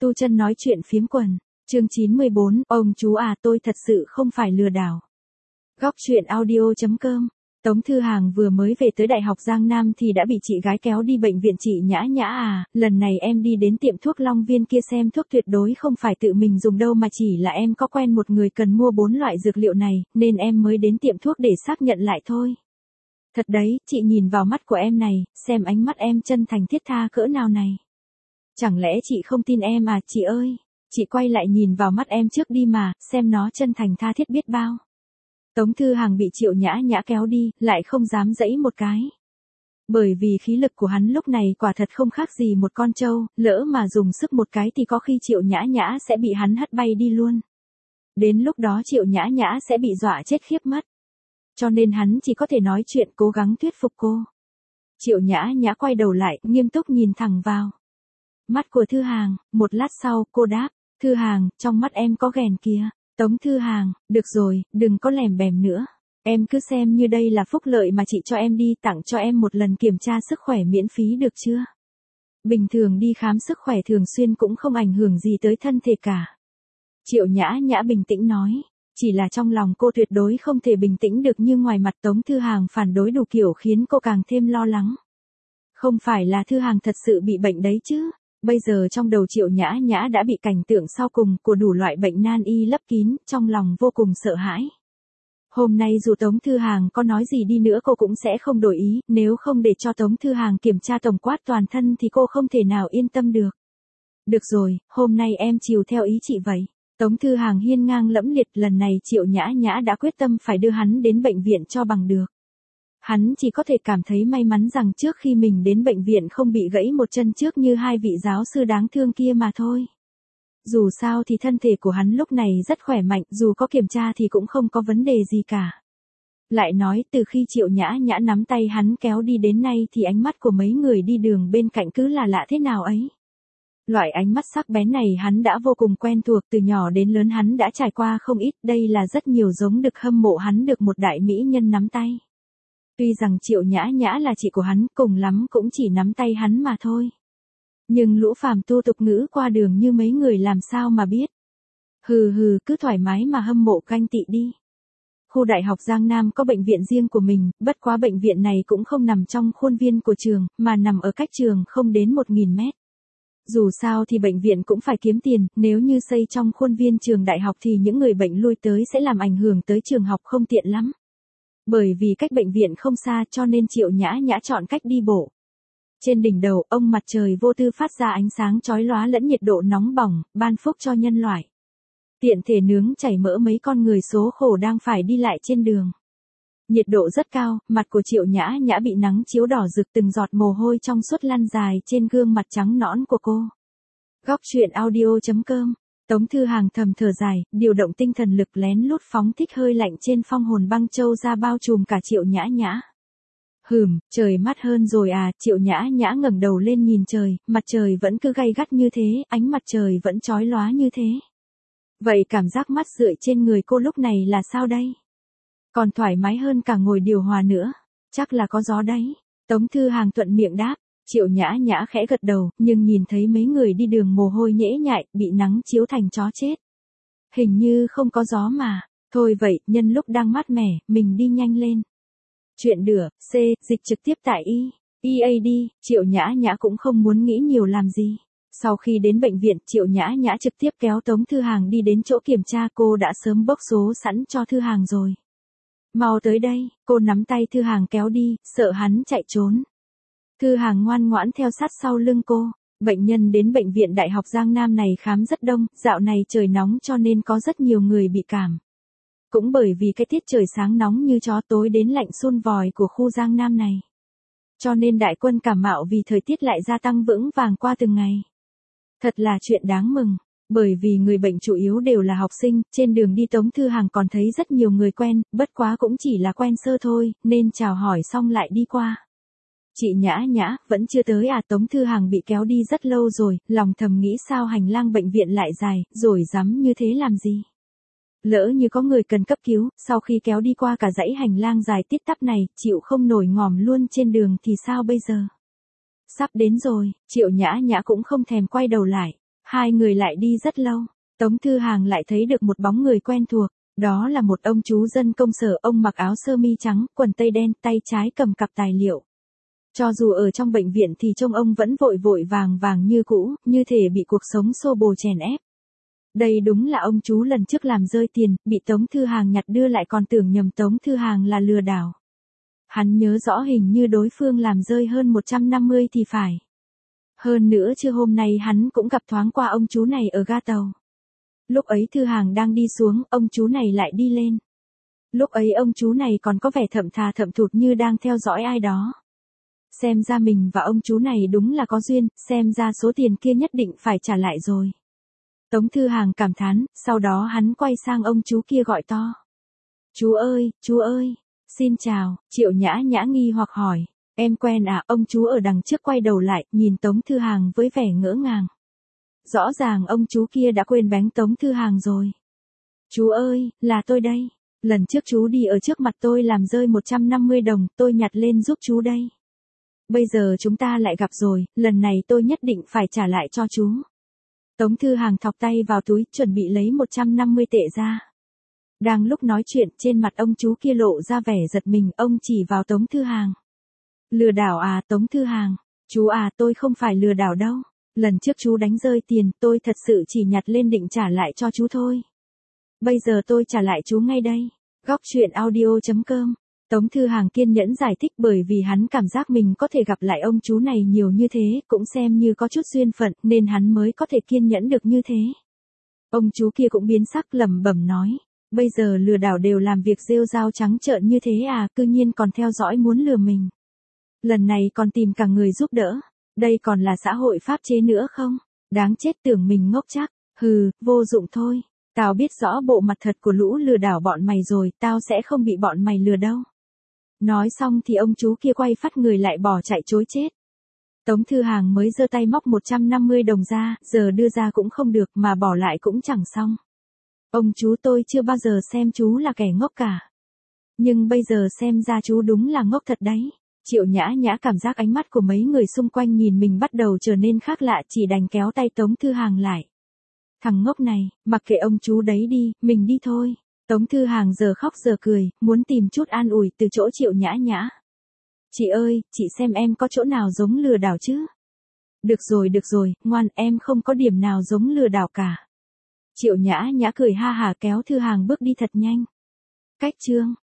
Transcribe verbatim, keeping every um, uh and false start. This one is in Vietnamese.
Tu Chân nói chuyện phiếm quần, chương chín mươi bốn, ông chú à tôi thật sự không phải lừa đảo. Góc truyện audio.com. Tống Thư Hàng vừa mới về tới Đại học Giang Nam thì đã bị chị gái kéo đi bệnh viện. Chị Nhã Nhã à, lần này em đi đến tiệm thuốc Long Viên kia xem thuốc tuyệt đối không phải tự mình dùng đâu mà chỉ là em có quen một người cần mua bốn loại dược liệu này, nên em mới đến tiệm thuốc để xác nhận lại thôi. Thật đấy, chị nhìn vào mắt của em này, xem ánh mắt em chân thành thiết tha cỡ nào này. Chẳng lẽ chị không tin em à, chị ơi? Chị quay lại nhìn vào mắt em trước đi mà, xem nó chân thành tha thiết biết bao. Tống Thư Hàng bị Triệu Nhã Nhã kéo đi, lại không dám giãy một cái. Bởi vì khí lực của hắn lúc này quả thật không khác gì một con trâu, lỡ mà dùng sức một cái thì có khi Triệu Nhã Nhã sẽ bị hắn hất bay đi luôn. Đến lúc đó Triệu Nhã Nhã sẽ bị dọa chết khiếp mất. Cho nên hắn chỉ có thể nói chuyện cố gắng thuyết phục cô. Triệu Nhã Nhã quay đầu lại, nghiêm túc nhìn thẳng vào mắt của Thư Hàng, một lát sau cô đáp, Thư Hàng, trong mắt em có ghèn kìa. Tống Thư Hàng, được rồi, đừng có lèm bèm nữa. Em cứ xem như đây là phúc lợi mà chị cho em đi, tặng cho em một lần kiểm tra sức khỏe miễn phí được chưa? Bình thường đi khám sức khỏe thường xuyên cũng không ảnh hưởng gì tới thân thể cả. Triệu Nhã Nhã bình tĩnh nói, chỉ là trong lòng cô tuyệt đối không thể bình tĩnh được, như ngoài mặt Tống Thư Hàng phản đối đủ kiểu khiến cô càng thêm lo lắng. Không phải là Thư Hàng thật sự bị bệnh đấy chứ? Bây giờ trong đầu Triệu Nhã Nhã đã bị cảnh tượng sau cùng của đủ loại bệnh nan y lấp kín, trong lòng vô cùng sợ hãi. Hôm nay dù Tống Thư Hàng có nói gì đi nữa cô cũng sẽ không đổi ý, nếu không để cho Tống Thư Hàng kiểm tra tổng quát toàn thân thì cô không thể nào yên tâm được. Được rồi, hôm nay em chiều theo ý chị vậy. Tống Thư Hàng hiên ngang lẫm liệt, lần này Triệu Nhã Nhã đã quyết tâm phải đưa hắn đến bệnh viện cho bằng được. Hắn chỉ có thể cảm thấy may mắn rằng trước khi mình đến bệnh viện không bị gãy một chân trước như hai vị giáo sư đáng thương kia mà thôi. Dù sao thì thân thể của hắn lúc này rất khỏe mạnh, dù có kiểm tra thì cũng không có vấn đề gì cả. Lại nói, từ khi Triệu Nhã Nhã nắm tay hắn kéo đi đến nay thì ánh mắt của mấy người đi đường bên cạnh cứ là lạ thế nào ấy. Loại ánh mắt sắc bén này hắn đã vô cùng quen thuộc, từ nhỏ đến lớn hắn đã trải qua không ít, đây là rất nhiều giống được hâm mộ hắn được một đại mỹ nhân nắm tay. Tuy rằng Triệu Nhã Nhã là chị của hắn, cùng lắm cũng chỉ nắm tay hắn mà thôi. Nhưng lũ phàm tu tục ngữ qua đường như mấy người làm sao mà biết. Hừ hừ, cứ thoải mái mà hâm mộ canh tị đi. Khu Đại học Giang Nam có bệnh viện riêng của mình, bất quá bệnh viện này cũng không nằm trong khuôn viên của trường, mà nằm ở cách trường không đến một nghìn mét. Dù sao thì bệnh viện cũng phải kiếm tiền, nếu như xây trong khuôn viên trường đại học thì những người bệnh lui tới sẽ làm ảnh hưởng tới trường học, không tiện lắm. Bởi vì cách bệnh viện không xa cho nên Triệu Nhã Nhã chọn cách đi bộ. Trên đỉnh đầu, ông mặt trời vô tư phát ra ánh sáng chói lóa lẫn nhiệt độ nóng bỏng, ban phúc cho nhân loại. Tiện thể nướng chảy mỡ mấy con người số khổ đang phải đi lại trên đường. Nhiệt độ rất cao, mặt của Triệu Nhã Nhã bị nắng chiếu đỏ rực, từng giọt mồ hôi trong suốt lăn dài trên gương mặt trắng nõn của cô. Góc truyện audio.com. Tống Thư Hàng thầm thở dài, điều động tinh thần lực lén lút phóng thích hơi lạnh trên phong hồn băng châu ra bao trùm cả Triệu Nhã Nhã. Hừm, trời mát hơn rồi à, Triệu Nhã Nhã ngẩng đầu lên nhìn trời, mặt trời vẫn cứ gay gắt như thế, ánh mặt trời vẫn chói lóa như thế. Vậy cảm giác mát rượi trên người cô lúc này là sao đây? Còn thoải mái hơn cả ngồi điều hòa nữa, chắc là có gió đấy. Tống Thư Hàng thuận miệng đáp. Triệu Nhã Nhã khẽ gật đầu, nhưng nhìn thấy mấy người đi đường mồ hôi nhễ nhại, bị nắng chiếu thành chó chết. Hình như không có gió mà. Thôi vậy, nhân lúc đang mát mẻ, mình đi nhanh lên. Chuyện đửa, C, dịch trực tiếp tại Y, e a đê, Triệu Nhã Nhã cũng không muốn nghĩ nhiều làm gì. Sau khi đến bệnh viện, Triệu Nhã Nhã trực tiếp kéo Tống Thư Hàng đi đến chỗ kiểm tra, cô đã sớm bốc số sẵn cho Thư Hàng rồi. Mau tới đây, cô nắm tay Thư Hàng kéo đi, sợ hắn chạy trốn. Thư Hàng ngoan ngoãn theo sát sau lưng cô. Bệnh nhân đến bệnh viện Đại học Giang Nam này khám rất đông, dạo này trời nóng cho nên có rất nhiều người bị cảm. Cũng bởi vì cái tiết trời sáng nóng như chó, tối đến lạnh sun vòi của khu Giang Nam này. Cho nên đại quân cảm mạo vì thời tiết lại gia tăng vững vàng qua từng ngày. Thật là chuyện đáng mừng, bởi vì người bệnh chủ yếu đều là học sinh, trên đường đi Tống Thư Hàng còn thấy rất nhiều người quen, bất quá cũng chỉ là quen sơ thôi, nên chào hỏi xong lại đi qua. Chị Nhã Nhã, vẫn chưa tới à? Tống Thư Hàng bị kéo đi rất lâu rồi, lòng thầm nghĩ sao hành lang bệnh viện lại dài, rồi dám như thế làm gì? Lỡ như có người cần cấp cứu, sau khi kéo đi qua cả dãy hành lang dài tít tắp này, chịu không nổi ngòm luôn trên đường thì sao bây giờ? Sắp đến rồi, Triệu Nhã Nhã cũng không thèm quay đầu lại. Hai người lại đi rất lâu, Tống Thư Hàng lại thấy được một bóng người quen thuộc, đó là một ông chú dân công sở, ông mặc áo sơ mi trắng, quần tây đen, tay trái cầm cặp tài liệu. Cho dù ở trong bệnh viện thì trông ông vẫn vội vội vàng vàng như cũ, như thể bị cuộc sống xô bồ chèn ép. Đây đúng là ông chú lần trước làm rơi tiền, bị Tống Thư Hàng nhặt đưa lại còn tưởng nhầm Tống Thư Hàng là lừa đảo. Hắn nhớ rõ hình như đối phương làm rơi hơn một trăm năm mươi thì phải. Hơn nữa trưa hôm nay hắn cũng gặp thoáng qua ông chú này ở ga tàu. Lúc ấy Thư Hàng đang đi xuống, ông chú này lại đi lên. Lúc ấy ông chú này còn có vẻ thậm thà thậm thụt như đang theo dõi ai đó. Xem ra mình và ông chú này đúng là có duyên, xem ra số tiền kia nhất định phải trả lại rồi. Tống Thư Hàng cảm thán, sau đó hắn quay sang ông chú kia gọi to. Chú ơi, chú ơi, xin chào, Triệu Nhã Nhã nghi hoặc hỏi, em quen à? Ông chú ở đằng trước quay đầu lại, nhìn Tống Thư Hàng với vẻ ngỡ ngàng. Rõ ràng ông chú kia đã quên bánh Tống Thư Hàng rồi. Chú ơi, là tôi đây, lần trước chú đi ở trước mặt tôi làm rơi một trăm năm mươi đồng, tôi nhặt lên giúp chú đây. Bây giờ chúng ta lại gặp rồi, lần này tôi nhất định phải trả lại cho chú. Tống Thư Hàng thọc tay vào túi, chuẩn bị lấy một trăm năm mươi tệ ra. Đang lúc nói chuyện, trên mặt ông chú kia lộ ra vẻ giật mình, ông chỉ vào Tống Thư Hàng. Lừa đảo à? Tống Thư Hàng, chú à, tôi không phải lừa đảo đâu. Lần trước chú đánh rơi tiền, tôi thật sự chỉ nhặt lên định trả lại cho chú thôi. Bây giờ tôi trả lại chú ngay đây. Góc truyện audio chấm com. Tống Thư Hàng kiên nhẫn giải thích, bởi vì hắn cảm giác mình có thể gặp lại ông chú này nhiều như thế, cũng xem như có chút duyên phận, nên hắn mới có thể kiên nhẫn được như thế. Ông chú kia cũng biến sắc, lẩm bẩm nói, bây giờ lừa đảo đều làm việc rêu rao trắng trợn như thế à, cư nhiên còn theo dõi muốn lừa mình. Lần này còn tìm cả người giúp đỡ, đây còn là xã hội pháp chế nữa không? Đáng chết, tưởng mình ngốc chắc, hừ, vô dụng thôi. Tao biết rõ bộ mặt thật của lũ lừa đảo bọn mày rồi, tao sẽ không bị bọn mày lừa đâu. Nói xong thì ông chú kia quay phát người lại bỏ chạy trối chết. Tống Thư Hàng mới giơ tay móc một trăm năm mươi đồng ra, giờ đưa ra cũng không được mà bỏ lại cũng chẳng xong. Ông chú, tôi chưa bao giờ xem chú là kẻ ngốc cả. Nhưng bây giờ xem ra chú đúng là ngốc thật đấy. Triệu Nhã Nhã cảm giác ánh mắt của mấy người xung quanh nhìn mình bắt đầu trở nên khác lạ, chỉ đành kéo tay Tống Thư Hàng lại. Thằng ngốc này, mặc kệ ông chú đấy đi, mình đi thôi. Tống Thư Hàng giờ khóc giờ cười, muốn tìm chút an ủi từ chỗ Triệu Nhã Nhã. Chị ơi, chị xem em có chỗ nào giống lừa đảo chứ? Được rồi được rồi, ngoan, em không có điểm nào giống lừa đảo cả. Triệu Nhã Nhã cười ha hả kéo Thư Hàng bước đi thật nhanh. Cách chương